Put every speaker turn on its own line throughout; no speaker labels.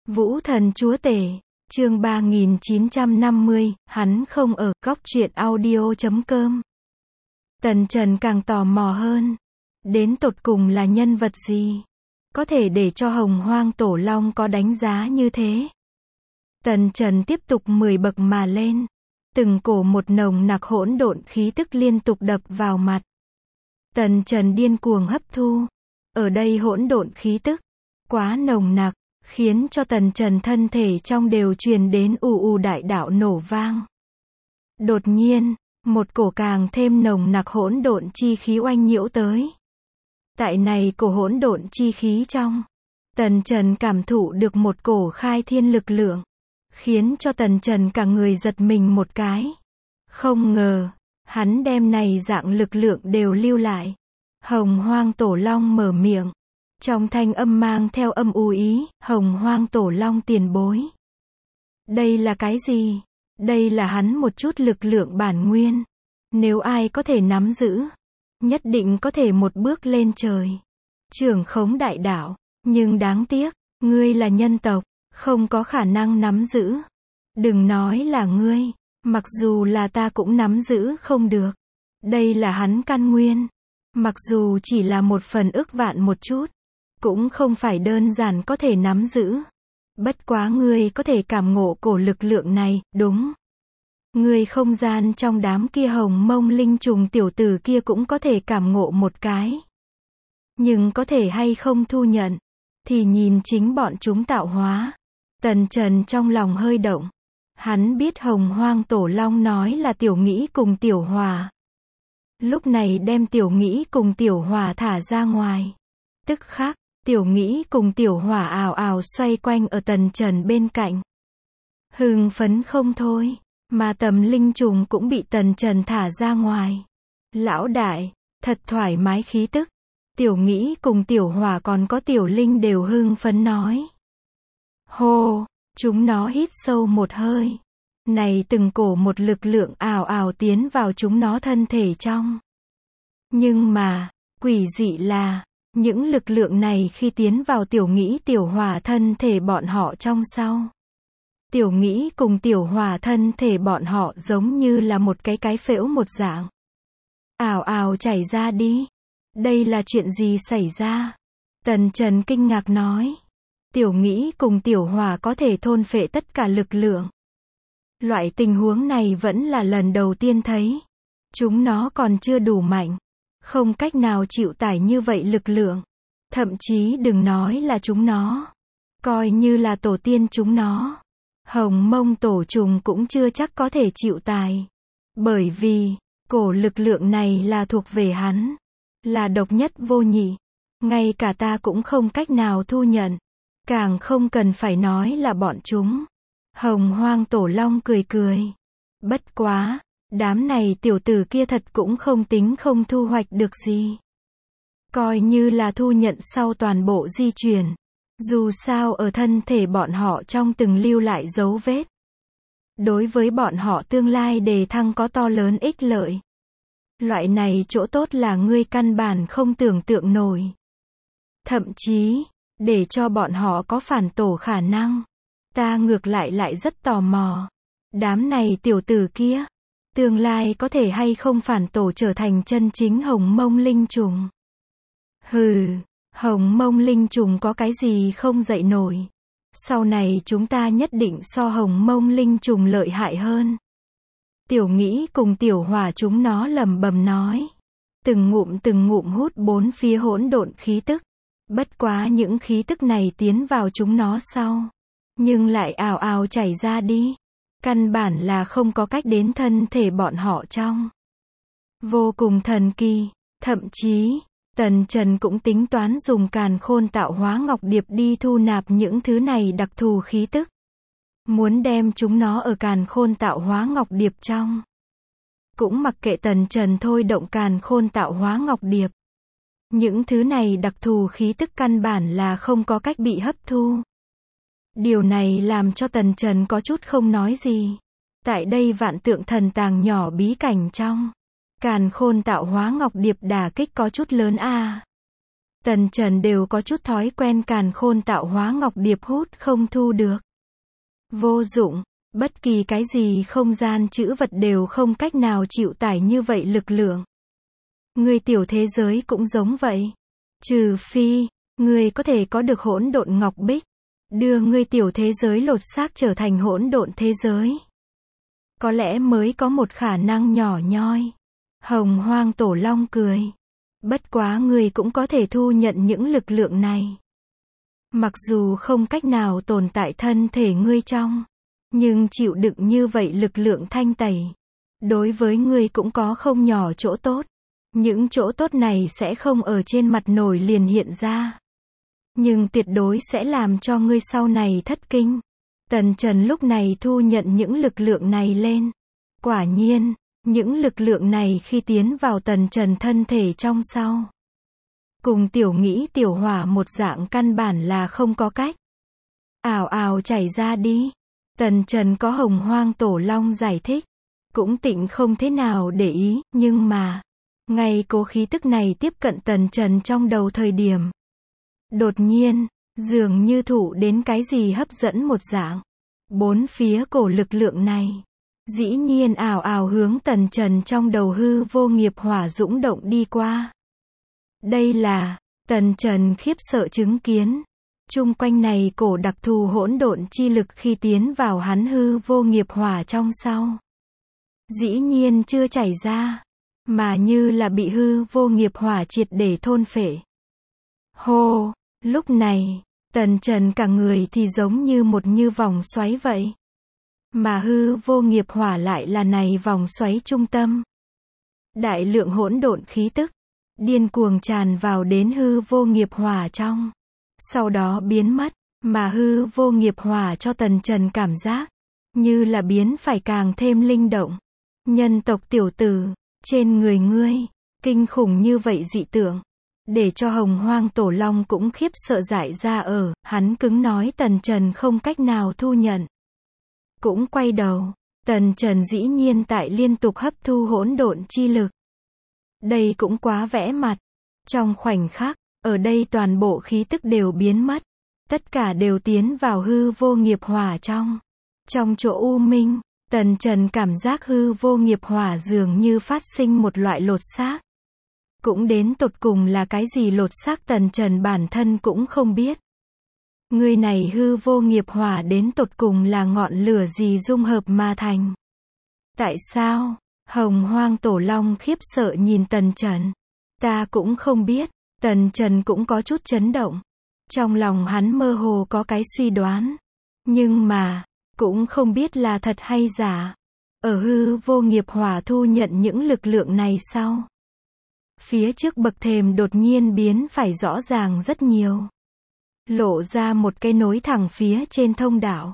Vũ thần chúa tể, chương 3950, hắn không ở, góc truyện audio.com. Tần Trần càng tò mò hơn. Đến tột cùng là nhân vật gì? Có thể để cho Hồng Hoang Tổ Long có đánh giá như thế? Tần Trần tiếp tục 10 bậc mà lên. Từng cổ một nồng nặc hỗn độn khí tức liên tục đập vào mặt. Tần Trần điên cuồng hấp thu. Ở đây hỗn độn khí tức quá nồng nặc, khiến cho Tần Trần thân thể trong đều truyền đến ù ù đại đạo nổ vang. Đột nhiên, một cổ càng thêm nồng nặc hỗn độn chi khí oanh nhiễu tới. Tại này cổ hỗn độn chi khí trong, Tần Trần cảm thụ được một cổ khai thiên lực lượng, khiến cho Tần Trần cả người giật mình một cái. Không ngờ, hắn đem này dạng lực lượng đều lưu lại. Hồng Hoang Tổ Long mở miệng. Trong thanh âm mang theo âm u ý, Hồng Hoang Tổ Long tiền bối. Đây là cái gì? Đây là hắn một chút lực lượng bản nguyên. Nếu ai có thể nắm giữ, nhất định có thể một bước lên trời. Trưởng khống đại đạo, nhưng đáng tiếc, ngươi là nhân tộc, không có khả năng nắm giữ. Đừng nói là ngươi, mặc dù là ta cũng nắm giữ không được. Đây là hắn căn nguyên. Mặc dù chỉ là một phần ức vạn một chút, cũng không phải đơn giản có thể nắm giữ. Bất quá ngươi có thể cảm ngộ cổ lực lượng này, đúng. Ngươi không gian trong đám kia hồng mông linh trùng tiểu tử kia cũng có thể cảm ngộ một cái. Nhưng có thể hay không thu nhận, thì nhìn chính bọn chúng tạo hóa. Tần Trần trong lòng hơi động. Hắn biết Hồng Hoang Tổ Long nói là Tiểu Nghĩ cùng Tiểu Hòa. Lúc này đem Tiểu Nghĩ cùng Tiểu Hòa thả ra ngoài. Tức khắc, Tiểu Nghĩ cùng Tiểu Hòa ào ào xoay quanh ở Tần Trần bên cạnh. Hưng phấn không thôi, mà tầm linh trùng cũng bị Tần Trần thả ra ngoài. Lão đại, thật thoải mái khí tức. Tiểu Nghĩ cùng Tiểu Hòa còn có Tiểu Linh đều hưng phấn nói. Hô, chúng nó hít sâu một hơi. Này từng cổ một lực lượng ào ào tiến vào chúng nó thân thể trong. Nhưng mà, quỷ dị là, những lực lượng này khi tiến vào Tiểu Nghĩ Tiểu Hòa thân thể bọn họ trong sau. Tiểu Nghĩ cùng Tiểu Hòa thân thể bọn họ giống như là một cái phễu một dạng. Ào ào chảy ra đi. Đây là chuyện gì xảy ra? Tần Trần kinh ngạc nói. Tiểu Nghĩ cùng Tiểu Hòa có thể thôn phệ tất cả lực lượng. Loại tình huống này vẫn là lần đầu tiên thấy. Chúng nó còn chưa đủ mạnh. Không cách nào chịu tải như vậy lực lượng. Thậm chí đừng nói là chúng nó. Coi như là tổ tiên chúng nó. Hồng Mông Tổ Trùng cũng chưa chắc có thể chịu tải. Bởi vì, cổ lực lượng này là thuộc về hắn. Là độc nhất vô nhị. Ngay cả ta cũng không cách nào thu nhận. Càng không cần phải nói là bọn chúng. Hồng Hoang Tổ Long cười cười. Bất quá, đám này tiểu tử kia thật cũng không tính không thu hoạch được gì. Coi như là thu nhận sau toàn bộ di chuyển. Dù sao ở thân thể bọn họ trong từng lưu lại dấu vết. Đối với bọn họ tương lai đề thăng có to lớn ích lợi. Loại này chỗ tốt là ngươi căn bản không tưởng tượng nổi. Thậm chí, để cho bọn họ có phản tổ khả năng. Ta ngược lại rất tò mò. Đám này tiểu tử kia, tương lai có thể hay không phản tổ trở thành chân chính hồng mông linh trùng. Hừ, hồng mông linh trùng có cái gì không dậy nổi. Sau này chúng ta nhất định so hồng mông linh trùng lợi hại hơn. Tiểu Nghĩ cùng Tiểu Hòa chúng nó lẩm bẩm nói. Từng ngụm hút bốn phía hỗn độn khí tức. Bất quá những khí tức này tiến vào chúng nó sau. Nhưng lại ào ào chảy ra đi. Căn bản là không có cách đến thân thể bọn họ trong. Vô cùng thần kỳ. Thậm chí, Tần Trần cũng tính toán dùng Càn Khôn Tạo Hóa Ngọc Điệp đi thu nạp những thứ này đặc thù khí tức. Muốn đem chúng nó ở Càn Khôn Tạo Hóa Ngọc Điệp trong. Cũng mặc kệ Tần Trần thôi động Càn Khôn Tạo Hóa Ngọc Điệp. Những thứ này đặc thù khí tức căn bản là không có cách bị hấp thu. Điều này làm cho Tần Trần có chút không nói gì. Tại đây vạn tượng thần tàng nhỏ bí cảnh trong. Càn Khôn Tạo Hóa Ngọc Điệp đả kích có chút lớn a. Tần Trần đều có chút thói quen càn khôn tạo hóa ngọc điệp hút không thu được. Vô dụng, bất kỳ cái gì không gian trữ vật đều không cách nào chịu tải như vậy lực lượng. Người tiểu thế giới cũng giống vậy. Trừ phi, người có thể có được hỗn độn ngọc bích, đưa người tiểu thế giới lột xác trở thành hỗn độn thế giới. Có lẽ mới có một khả năng nhỏ nhoi. Hồng Hoang Tổ Long cười. Bất quá người cũng có thể thu nhận những lực lượng này. Mặc dù không cách nào tồn tại thân thể ngươi trong, nhưng chịu đựng như vậy lực lượng thanh tẩy, đối với ngươi cũng có không nhỏ chỗ tốt. Những chỗ tốt này sẽ không ở trên mặt nổi liền hiện ra, nhưng tuyệt đối sẽ làm cho ngươi sau này thất kinh. Tần Trần lúc này thu nhận những lực lượng này lên. Quả nhiên, những lực lượng này khi tiến vào Tần Trần thân thể trong sau, cùng tiểu nghĩ tiểu hỏa một dạng căn bản là không có cách. Ào ào chảy ra đi. Tần Trần có Hồng Hoang Tổ Long giải thích, cũng tịnh không thế nào để ý, nhưng mà, ngay cố khí tức này tiếp cận Tần Trần trong đầu thời điểm, đột nhiên, dường như thụ đến cái gì hấp dẫn một dạng. Bốn phía cổ lực lượng này, dĩ nhiên ào ào hướng Tần Trần trong đầu hư vô nghiệp hỏa dũng động đi qua. Đây là, Tần Trần khiếp sợ chứng kiến. Chung quanh này cổ đặc thù hỗn độn chi lực khi tiến vào hắn hư vô nghiệp hỏa trong sau, dĩ nhiên chưa chảy ra, mà như là bị hư vô nghiệp hỏa triệt để thôn phệ. Hô, lúc này, Tần Trần cả người thì giống như một như vòng xoáy vậy. Mà hư vô nghiệp hỏa lại là này vòng xoáy trung tâm. Đại lượng hỗn độn khí tức, điên cuồng tràn vào đến hư vô nghiệp hỏa trong. Sau đó biến mất, mà hư vô nghiệp hỏa cho Tần Trần cảm giác, như là biến phải càng thêm linh động. Nhân tộc tiểu tử, trên người ngươi, kinh khủng như vậy dị tượng. Để cho Hồng Hoang Tổ Long cũng khiếp sợ dại ra ở, hắn cứng nói Tần Trần không cách nào thu nhận. Cũng quay đầu, Tần Trần dĩ nhiên tại liên tục hấp thu hỗn độn chi lực. Đây cũng quá vẽ mặt. Trong khoảnh khắc, ở đây toàn bộ khí tức đều biến mất. Tất cả đều tiến vào hư vô nghiệp hỏa trong. Trong chỗ u minh, Tần Trần cảm giác hư vô nghiệp hỏa dường như phát sinh một loại lột xác. Cũng đến tột cùng là cái gì lột xác Tần Trần bản thân cũng không biết. Người này hư vô nghiệp hỏa đến tột cùng là ngọn lửa gì dung hợp mà thành. Tại sao? Hồng Hoang Tổ Long khiếp sợ nhìn Tần Trần. Ta cũng không biết. Tần Trần cũng có chút chấn động. Trong lòng hắn mơ hồ có cái suy đoán. Nhưng mà, cũng không biết là thật hay giả. Ở hư vô nghiệp hỏa thu nhận những lực lượng này sau, phía trước bậc thềm đột nhiên biến phải rõ ràng rất nhiều. Lộ ra một cái nối thẳng phía trên thông đạo.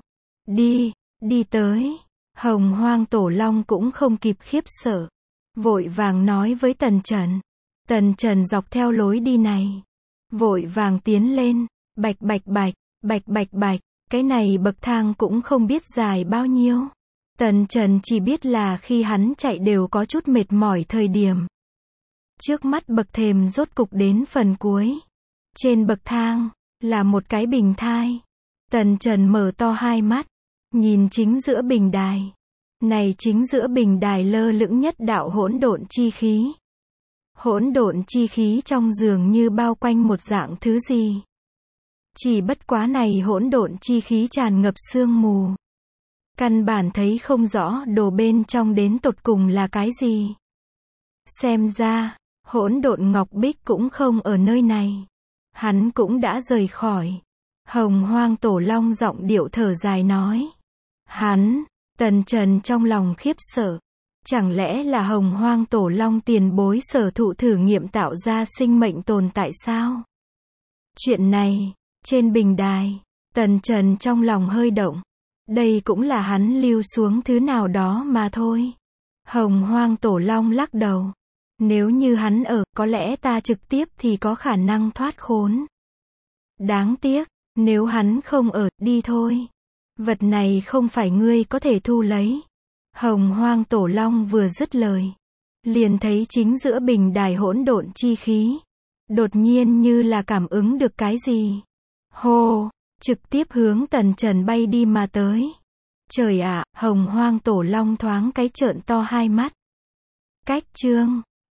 Đi tới. Hồng Hoang Tổ Long cũng không kịp khiếp sợ. Vội vàng nói với Tần Trần. Tần Trần dọc theo lối đi này. Vội vàng tiến lên. Bạch bạch bạch, bạch bạch bạch. Cái này bậc thang cũng không biết dài bao nhiêu. Tần Trần chỉ biết là khi hắn chạy đều có chút mệt mỏi thời điểm. Trước mắt bậc thềm rốt cục đến phần cuối. Trên bậc thang, là một cái bình thai. Tần Trần mở to hai mắt, nhìn chính giữa bình đài. Này chính giữa bình đài lơ lửng nhất đạo hỗn độn chi khí. Hỗn độn chi khí trong dường như bao quanh một dạng thứ gì. Chỉ bất quá này hỗn độn chi khí tràn ngập sương mù. Căn bản thấy không rõ đồ bên trong đến tột cùng là cái gì. Xem ra, hỗn độn ngọc bích cũng không ở nơi này. Hắn cũng đã rời khỏi. Hồng Hoang Tổ Long giọng điệu thở dài nói. Hắn, Tần Trần trong lòng khiếp sợ. Chẳng lẽ là Hồng Hoang Tổ Long tiền bối sở thụ thử nghiệm tạo ra sinh mệnh tồn tại sao? Chuyện này, trên bình đài, Tần Trần trong lòng hơi động. Đây cũng là hắn lưu xuống thứ nào đó mà thôi. Hồng Hoang Tổ Long lắc đầu. Nếu như hắn ở, có lẽ ta trực tiếp thì có khả năng thoát khốn. Đáng tiếc, nếu hắn không ở, đi thôi. Vật này không phải ngươi có thể thu lấy. Hồng Hoang Tổ Long vừa dứt lời, liền thấy chính giữa bình đài hỗn độn chi khí, Đột nhiên như là cảm ứng được cái gì. Hô, trực tiếp hướng Tần Trần bay đi mà tới. Trời ạ, Hồng Hoang Tổ Long thoáng cái trợn to hai mắt. Cách chương